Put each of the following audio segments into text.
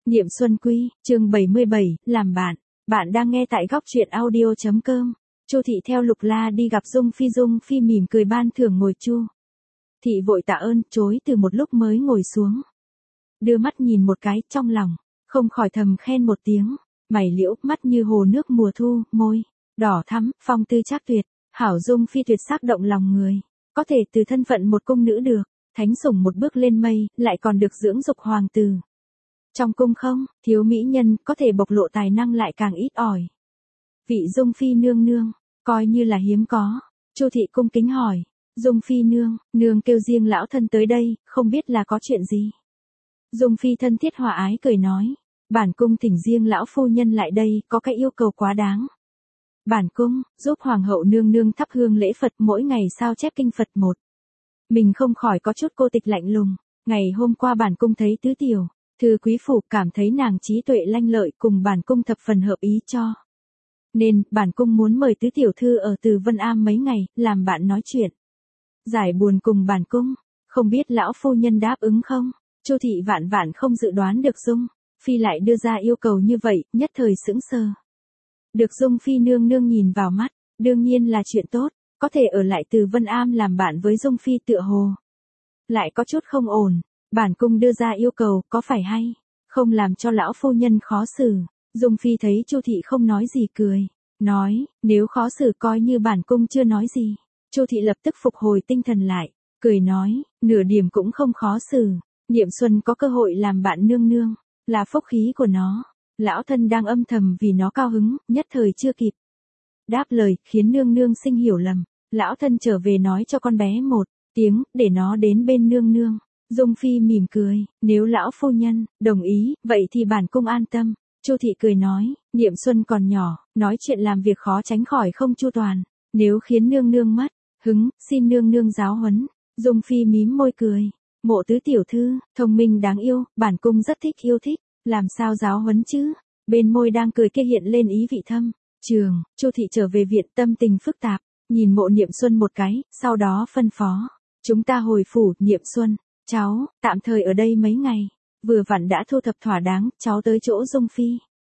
Niệm Xuân Quy, chương 77, làm bạn. Bạn đang nghe tại góc truyện audio.com. Chu Thị theo Lục La đi gặp Dung Phi mỉm cười ban thưởng ngồi chu. Thị vội tạ ơn, chối từ một lúc mới ngồi xuống. Đưa mắt nhìn một cái, trong lòng, không khỏi thầm khen một tiếng. Mày liễu, mắt như hồ nước mùa thu, môi, đỏ thắm, phong tư trác tuyệt, hảo Dung Phi tuyệt sắc động lòng người. Có thể từ thân phận một cung nữ được, thánh sủng một bước lên mây, lại còn được dưỡng dục hoàng tử. Trong cung không, thiếu mỹ nhân, có thể bộc lộ tài năng lại càng ít ỏi. Vị Dung Phi nương nương, coi như là hiếm có. Chu Thị cung kính hỏi, Dung Phi nương kêu riêng lão thân tới đây, không biết là có chuyện gì. Dung Phi thân thiết hòa ái cười nói, bản cung thỉnh riêng lão phu nhân lại đây, có cái yêu cầu quá đáng. Bản cung, giúp hoàng hậu nương nương thắp hương lễ Phật mỗi ngày sao chép kinh Phật một. Mình không khỏi có chút cô tịch lạnh lùng, ngày hôm qua bản cung thấy tứ tiểu thư quý phủ cảm thấy nàng trí tuệ lanh lợi cùng bản cung thập phần hợp ý cho. Nên, bản cung muốn mời tứ tiểu thư ở Từ Vân Am mấy ngày, làm bạn nói chuyện. Giải buồn cùng bản cung, không biết lão phu nhân đáp ứng không? Chu Thị vạn không dự đoán được Dung Phi lại đưa ra yêu cầu như vậy, nhất thời sững sờ. Được Dung Phi nương nương nhìn vào mắt, đương nhiên là chuyện tốt, có thể ở lại Từ Vân Am làm bạn với Dung Phi tựa hồ. Lại có chút không ổn. Bản cung đưa ra yêu cầu, có phải hay không làm cho lão phu nhân khó xử? Dung Phi thấy Chu Thị không nói gì cười, nói, nếu khó xử coi như bản cung chưa nói gì. Chu Thị lập tức phục hồi tinh thần lại, cười nói, nửa điểm cũng không khó xử. Niệm Xuân có cơ hội làm bạn nương nương, là phúc khí của nó. Lão thân đang âm thầm vì nó cao hứng, nhất thời chưa kịp đáp lời, khiến nương nương sinh hiểu lầm. Lão thân trở về nói cho con bé một tiếng, để nó đến bên nương nương. Dung Phi mỉm cười, nếu lão phu nhân đồng ý, vậy thì bản cung an tâm. Chu Thị cười nói, Niệm Xuân còn nhỏ, nói chuyện làm việc khó tránh khỏi không chu toàn, nếu khiến nương nương mất hứng, xin nương nương giáo huấn. Dung Phi mím môi cười, mộ tứ tiểu thư, thông minh đáng yêu, bản cung rất yêu thích, làm sao giáo huấn chứ? Bên môi đang cười kia hiện lên ý vị thâm trường. Chu Thị trở về viện tâm tình phức tạp, nhìn mộ Niệm Xuân một cái, sau đó phân phó, chúng ta hồi phủ. Niệm Xuân, cháu, tạm thời ở đây mấy ngày, vừa vặn đã thu thập thỏa đáng, cháu tới chỗ Dung Phi.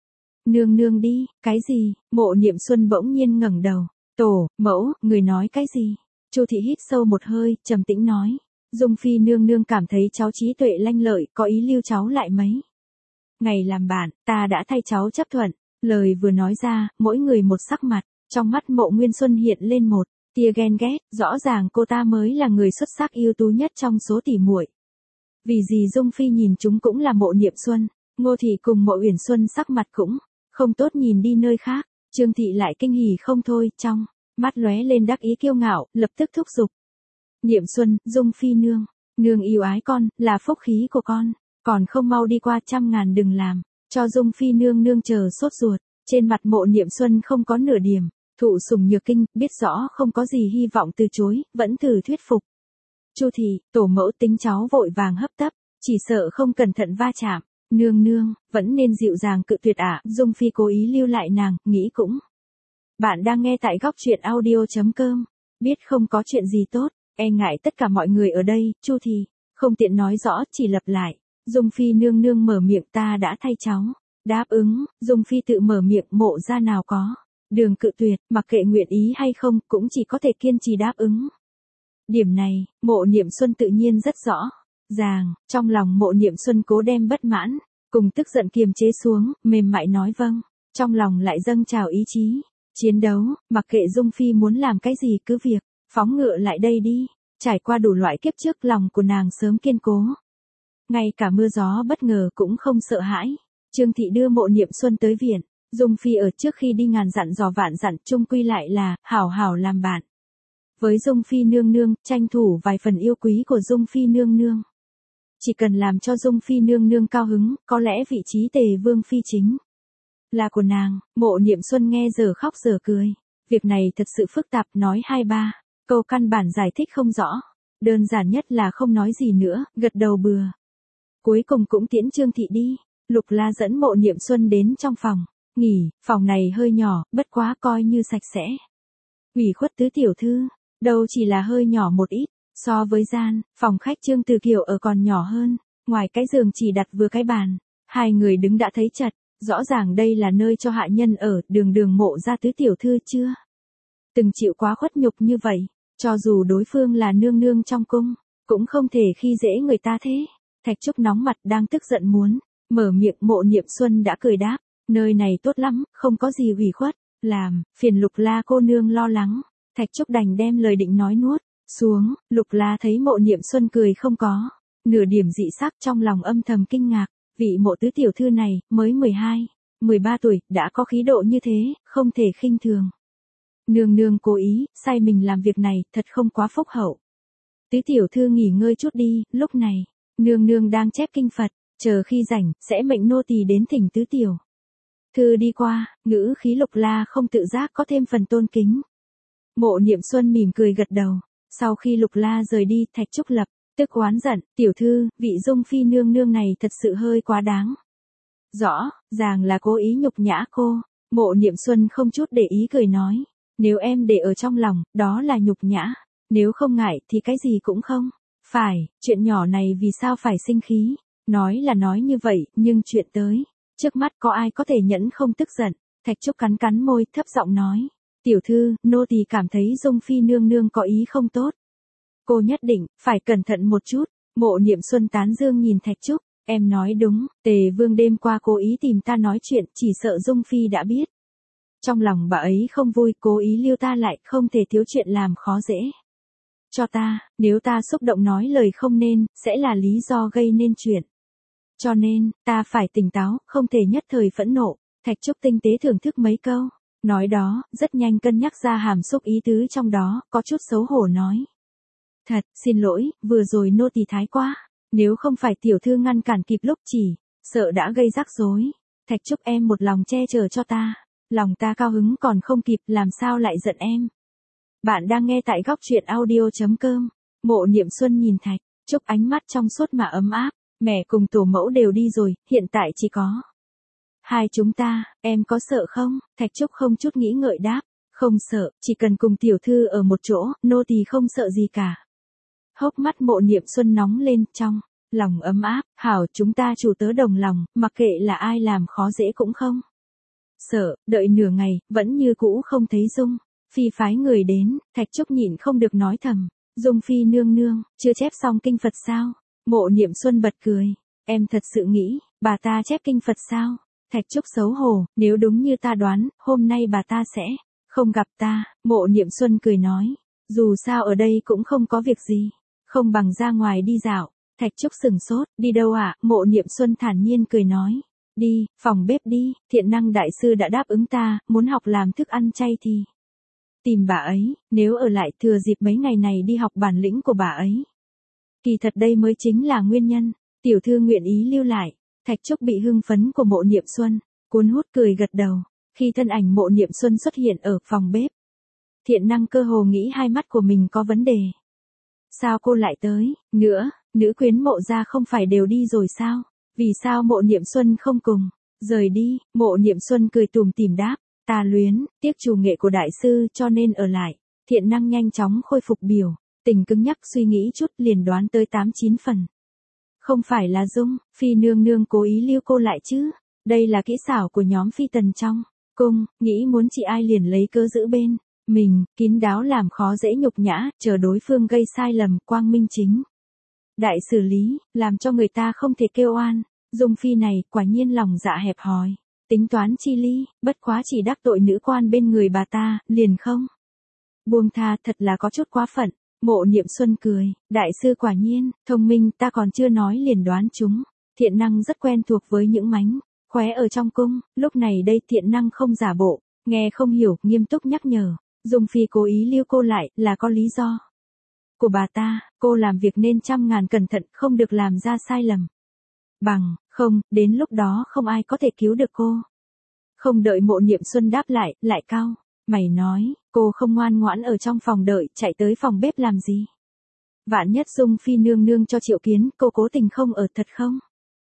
Nương nương đi, cái gì? Mộ Niệm Xuân bỗng nhiên ngẩng đầu, tổ, mẫu, người nói cái gì? Chu Thị hít sâu một hơi, trầm tĩnh nói, Dung Phi nương nương cảm thấy cháu trí tuệ lanh lợi, có ý lưu cháu lại mấy ngày làm bạn, ta đã thay cháu chấp thuận. Lời vừa nói ra, mỗi người một sắc mặt, trong mắt Mộ Nguyên Xuân hiện lên một tia ghen ghét, rõ ràng cô ta mới là người xuất sắc ưu tú nhất trong số tỷ muội. Vì gì Dung Phi nhìn chúng cũng là Mộ Niệm Xuân, Ngô Thị cùng Mộ Uyển Xuân sắc mặt cũng không tốt nhìn đi nơi khác. Trương Thị lại kinh hỉ không thôi, trong mắt lóe lên đắc ý kiêu ngạo, lập tức thúc giục. Niệm Xuân, Dung Phi nương yêu ái con, là phúc khí của con, còn không mau đi qua, trăm ngàn đừng làm cho Dung Phi nương chờ sốt ruột. Trên mặt Mộ Niệm Xuân không có nửa điểm thụ sủng nhược kinh, biết rõ không có gì hy vọng từ chối, vẫn thử thuyết phục. Chu Thị, tổ mẫu tính cháu vội vàng hấp tấp, chỉ sợ không cẩn thận va chạm. Nương, vẫn nên dịu dàng cự tuyệt ạ. Dung Phi cố ý lưu lại nàng, nghĩ cũng. Bạn đang nghe tại góc truyện audio.com. Biết không có chuyện gì tốt, e ngại tất cả mọi người ở đây, Chu Thị không tiện nói rõ, chỉ lặp lại. Dung Phi nương mở miệng, ta đã thay cháu đáp ứng. Dung Phi tự mở miệng, Mộ gia nào có đường cự tuyệt, mặc kệ nguyện ý hay không, cũng chỉ có thể kiên trì đáp ứng. Điểm này, Mộ Niệm Xuân tự nhiên rất rõ ràng. Trong lòng Mộ Niệm Xuân cố đem bất mãn cùng tức giận kiềm chế xuống, mềm mại nói vâng. Trong lòng lại dâng trào ý chí chiến đấu, mặc kệ Dung Phi muốn làm cái gì cứ việc phóng ngựa lại đây đi. Trải qua đủ loại kiếp trước, lòng của nàng sớm kiên cố, ngay cả mưa gió bất ngờ cũng không sợ hãi. Trương Thị đưa Mộ Niệm Xuân tới viện. Dung Phi ở trước khi đi ngàn dặn dò vạn dặn, chung quy lại là hảo làm bạn với Dung Phi nương, tranh thủ vài phần yêu quý của Dung Phi nương. Chỉ cần làm cho Dung Phi nương cao hứng, có lẽ vị trí Tề Vương phi chính là của nàng. Mộ Niệm Xuân nghe giờ khóc giờ cười. Việc này thật sự phức tạp, nói 2-3 câu căn bản giải thích không rõ. Đơn giản nhất là không nói gì nữa, gật đầu bừa. Cuối cùng cũng tiễn Trương Thị đi. Lục La dẫn Mộ Niệm Xuân đến trong phòng nghỉ. Phòng này hơi nhỏ, bất quá coi như sạch sẽ. Ủy khuất tứ tiểu thư, đâu chỉ là hơi nhỏ một ít, so với gian phòng khách Trương Từ Kiều ở còn nhỏ hơn. Ngoài cái giường chỉ đặt vừa cái bàn, Hai người đứng đã thấy chật, rõ ràng đây là nơi cho hạ nhân ở, đường mộ ra tứ tiểu thư chưa từng chịu quá khuất nhục như vậy, cho dù đối phương là nương nương trong cung, cũng không thể khi dễ người ta thế. Thạch Trúc nóng mặt đang tức giận muốn mở miệng, Mộ Niệm Xuân đã cười đáp, nơi này tốt lắm, không có gì ủy khuất, làm phiền Lục La cô nương lo lắng. Thạch Trúc đành đem lời định nói nuốt xuống. Lục La thấy Mộ Niệm Xuân cười không có nửa điểm dị sắc, trong lòng âm thầm kinh ngạc, vị Mộ tứ tiểu thư này mới 12, 13 tuổi đã có khí độ như thế, không thể khinh thường. Nương nương cố ý sai mình làm việc này, thật không quá phúc hậu. Tứ tiểu thư nghỉ ngơi chút đi, lúc này nương nương đang chép kinh Phật, chờ khi rảnh sẽ mệnh nô tỳ đến thỉnh tứ tiểu thư đi qua. Ngữ khí Lục La không tự giác có thêm phần tôn kính. Mộ Niệm Xuân mỉm cười gật đầu. Sau khi Lục La rời đi, Thạch Trúc lập tức oán giận, tiểu thư, vị Dung phi nương nương này thật sự hơi quá đáng. Rõ ràng là cố ý nhục nhã cô. Mộ Niệm Xuân không chút để ý cười nói, nếu em để ở trong lòng, đó là nhục nhã, nếu không ngại thì cái gì cũng không phải, chuyện nhỏ này vì sao phải sinh khí. Nói là nói như vậy, nhưng chuyện tới trước mắt có ai có thể nhẫn không tức giận. Thạch Trúc cắn cắn môi, thấp giọng nói, tiểu thư, nô tỳ cảm thấy Dung phi nương nương có ý không tốt. Cô nhất định phải cẩn thận một chút. Mộ Niệm Xuân tán dương nhìn Thạch Trúc, em nói đúng, Tề Vương đêm qua cố ý tìm ta nói chuyện, chỉ sợ Dung phi đã biết. Trong lòng bà ấy không vui, cố ý lưu ta lại, không thể thiếu chuyện làm khó dễ cho ta, nếu ta xúc động nói lời không nên, sẽ là lý do gây nên chuyện. Cho nên, ta phải tỉnh táo, không thể nhất thời phẫn nộ. Thạch Trúc tinh tế thưởng thức mấy câu nói đó, rất nhanh cân nhắc ra hàm xúc ý tứ trong đó, có chút xấu hổ nói. Thật, xin lỗi, vừa rồi nô tỳ thái quá, nếu không phải tiểu thư ngăn cản kịp lúc chỉ sợ đã gây rắc rối. Thạch Trúc em một lòng che chở cho ta, lòng ta cao hứng còn không kịp, làm sao lại giận em. Bạn đang nghe tại góc truyện audio.com. Mộ Niệm Xuân nhìn Thạch Trúc ánh mắt trong suốt mà ấm áp, mẹ cùng tổ mẫu đều đi rồi, hiện tại chỉ có hai chúng ta, em có sợ không? Thạch Trúc không chút nghĩ ngợi đáp, không sợ, chỉ cần cùng tiểu thư ở một chỗ, nô tỳ không sợ gì cả. Hốc mắt Mộ Niệm Xuân nóng lên, trong lòng ấm áp, hảo, chúng ta chủ tớ đồng lòng, mặc kệ là ai làm khó dễ cũng không sợ. Đợi nửa ngày, vẫn như cũ không thấy Dung phi phái người đến. Thạch Trúc nhịn không được nói thầm, Dung phi nương nương chưa chép xong kinh Phật sao? Mộ Niệm Xuân bật cười, em thật sự nghĩ bà ta chép kinh Phật sao? Thạch Trúc xấu hổ, nếu đúng như ta đoán, hôm nay bà ta sẽ không gặp ta. Mộ Niệm Xuân cười nói, dù sao ở đây cũng không có việc gì, không bằng ra ngoài đi dạo. Thạch Trúc sừng sốt, đi đâu ạ? Mộ Niệm Xuân thản nhiên cười nói, đi, phòng bếp đi, Thiện Năng đại sư đã đáp ứng ta, muốn học làm thức ăn chay thì tìm bà ấy, nếu ở lại thừa dịp mấy ngày này đi học bản lĩnh của bà ấy. Kỳ thật đây mới chính là nguyên nhân, tiểu thư nguyện ý lưu lại. Thạch Trúc bị hưng phấn của Mộ Niệm Xuân cuốn hút, cười gật đầu. Khi thân ảnh Mộ Niệm Xuân xuất hiện ở phòng bếp, Thiện Năng cơ hồ nghĩ hai mắt của mình có vấn đề. Sao cô lại tới nữa? Nữ quyến Mộ gia không phải đều đi rồi sao? Vì sao Mộ Niệm Xuân không cùng rời đi? Mộ Niệm Xuân cười tủm tỉm đáp, ta luyến tiếc chủ nghệ của đại sư cho nên ở lại. Thiện Năng nhanh chóng khôi phục biểu tình cứng nhắc, suy nghĩ chút liền đoán tới 8-9 phần. Không phải là Dung phi nương nương cố ý lưu cô lại chứ? Đây là kỹ xảo của nhóm phi tần trong cung, nghĩ muốn chị ai liền lấy cớ giữ bên mình, kín đáo làm khó dễ nhục nhã, chờ đối phương gây sai lầm, quang minh chính đại xử lý, làm cho người ta không thể kêu oan. Dung phi này quả nhiên lòng dạ hẹp hòi, tính toán chi ly, bất quá chỉ đắc tội nữ quan bên người bà ta, liền không buông tha, thật là có chút quá phận. Mộ Niệm Xuân cười, đại sư quả nhiên thông minh, ta còn chưa nói liền đoán chúng. Thiện Năng rất quen thuộc với những mánh khóe ở trong cung, lúc này đây Thiện Năng không giả bộ, nghe không hiểu, nghiêm túc nhắc nhở, Dung phi cố ý lưu cô lại là có lý do của bà ta, cô làm việc nên trăm ngàn cẩn thận, không được làm ra sai lầm. Bằng không, đến lúc đó không ai có thể cứu được cô. Không đợi Mộ Niệm Xuân đáp lại cau mày nói, cô không ngoan ngoãn ở trong phòng đợi, chạy tới phòng bếp làm gì? Vạn nhất Dung phi nương nương cho triệu kiến, cô cố tình không ở, thật không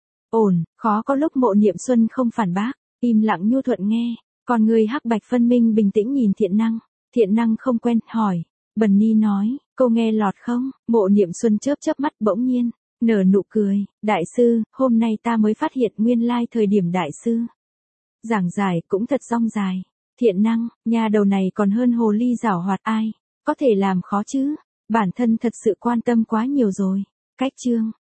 ổn. Khó có lúc Mộ Niệm Xuân không phản bác, im lặng nhu thuận nghe, còn người hắc bạch phân minh bình tĩnh nhìn Thiện Năng. Thiện Năng không quen, hỏi, Bần Ni nói, cô nghe lọt không? Mộ Niệm Xuân chớp chớp mắt, bỗng nhiên Nở nụ cười, đại sư, hôm nay ta mới phát hiện nguyên lai thời điểm đại sư. Giảng giải cũng thật rong dài. Thiện năng, nhà đầu này còn hơn hồ ly giảo hoạt ai. Có thể làm khó chứ. Bản thân thật sự quan tâm quá nhiều rồi. Cách chương.